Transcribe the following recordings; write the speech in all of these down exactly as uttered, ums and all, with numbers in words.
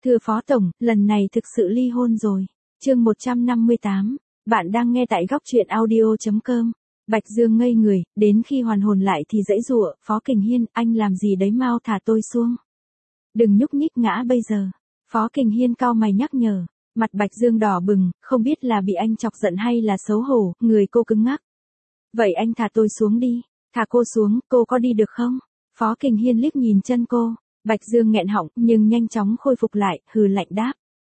Thưa Phó Tổng, lần này thực sự ly hôn rồi. Chương một trăm năm mươi tám, bạn đang nghe tại góc truyện audio chấm com. Bạch Dương ngây người, đến khi hoàn hồn lại thì giãy giụa, Phó Kình Hiên, anh làm gì đấy mau thả tôi xuống. Đừng nhúc nhích ngã bây giờ. Phó Kình Hiên cau mày nhắc nhở, mặt Bạch Dương đỏ bừng, không biết là bị anh chọc giận hay là xấu hổ, người cô cứng ngắc. Vậy anh thả tôi xuống đi, thả cô xuống, cô có đi được không? Phó Kình Hiên liếc nhìn chân cô, Bạch Dương nghẹn họng nhưng nhanh chóng khôi phục lại, hừ lạnh đáp.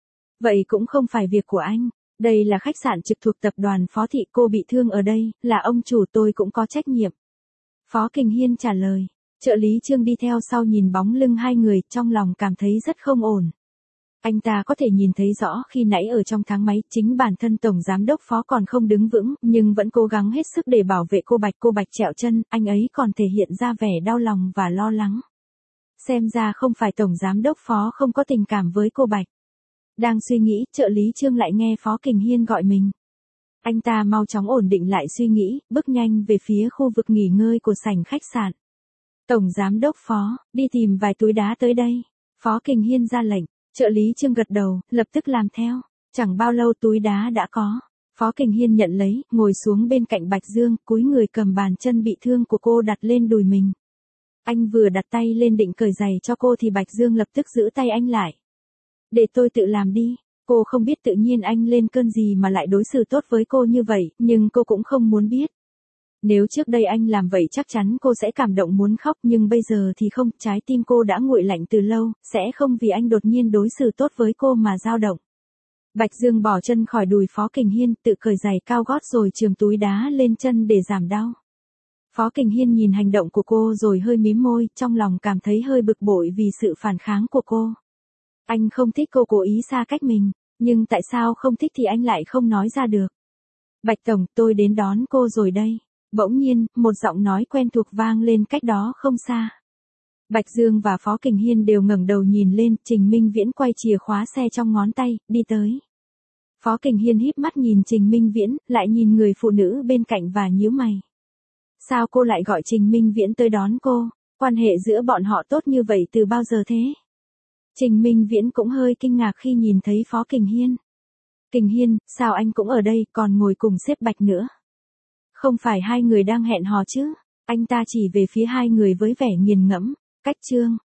Vậy cũng không phải việc của anh, đây là khách sạn trực thuộc tập đoàn Phó Thị, cô bị thương ở đây, là ông chủ, tôi cũng có trách nhiệm. Phó Kình Hiên trả lời, trợ lý Trương đi theo sau nhìn bóng lưng hai người, trong lòng cảm thấy rất không ổn. Anh ta có thể nhìn thấy rõ khi nãy ở trong thang máy, chính bản thân Tổng Giám đốc Phó còn không đứng vững, nhưng vẫn cố gắng hết sức để bảo vệ cô Bạch. Cô Bạch trẹo chân, anh ấy còn thể hiện ra vẻ đau lòng và lo lắng. Xem ra không phải Tổng Giám đốc Phó không có tình cảm với cô Bạch. Đang suy nghĩ, trợ lý Trương lại nghe Phó Kình Hiên gọi mình. Anh ta mau chóng ổn định lại suy nghĩ, bước nhanh về phía khu vực nghỉ ngơi của sảnh khách sạn. Tổng Giám đốc Phó, đi tìm vài túi đá tới đây. Phó Kình Hiên ra lệnh, trợ lý Trương gật đầu, lập tức làm theo. Chẳng bao lâu túi đá đã có. Phó Kình Hiên nhận lấy, ngồi xuống bên cạnh Bạch Dương, cúi người cầm bàn chân bị thương của cô đặt lên đùi mình. Anh vừa đặt tay lên định cởi giày cho cô thì Bạch Dương lập tức giữ tay anh lại. Để tôi tự làm đi. Cô không biết tự nhiên anh lên cơn gì mà lại đối xử tốt với cô như vậy, nhưng cô cũng không muốn biết. Nếu trước đây anh làm vậy chắc chắn cô sẽ cảm động muốn khóc, nhưng bây giờ thì không, trái tim cô đã nguội lạnh từ lâu, sẽ không vì anh đột nhiên đối xử tốt với cô mà dao động. Bạch Dương bỏ chân khỏi đùi Phó Kình Hiên, tự cởi giày cao gót rồi chườm túi đá lên chân để giảm đau. Phó Kình Hiên nhìn hành động của cô rồi hơi mím môi, trong lòng cảm thấy hơi bực bội vì sự phản kháng của cô. Anh không thích cô cố ý xa cách mình, nhưng tại sao không thích thì anh lại không nói ra được. Bạch Tổng, tôi đến đón cô rồi đây. Bỗng nhiên, một giọng nói quen thuộc vang lên cách đó không xa. Bạch Dương và Phó Kình Hiên đều ngẩng đầu nhìn lên, Trình Minh Viễn quay chìa khóa xe trong ngón tay, đi tới. Phó Kình Hiên híp mắt nhìn Trình Minh Viễn, lại nhìn người phụ nữ bên cạnh và nhíu mày. Sao cô lại gọi Trình Minh Viễn tới đón cô? Quan hệ giữa bọn họ tốt như vậy từ bao giờ thế? Trình Minh Viễn cũng hơi kinh ngạc khi nhìn thấy Phó Kình Hiên. Kình Hiên, sao anh cũng ở đây, còn ngồi cùng sếp Bạch nữa? Không phải hai người đang hẹn hò chứ? Anh ta chỉ về phía hai người với vẻ nghiền ngẫm. Cách Trương,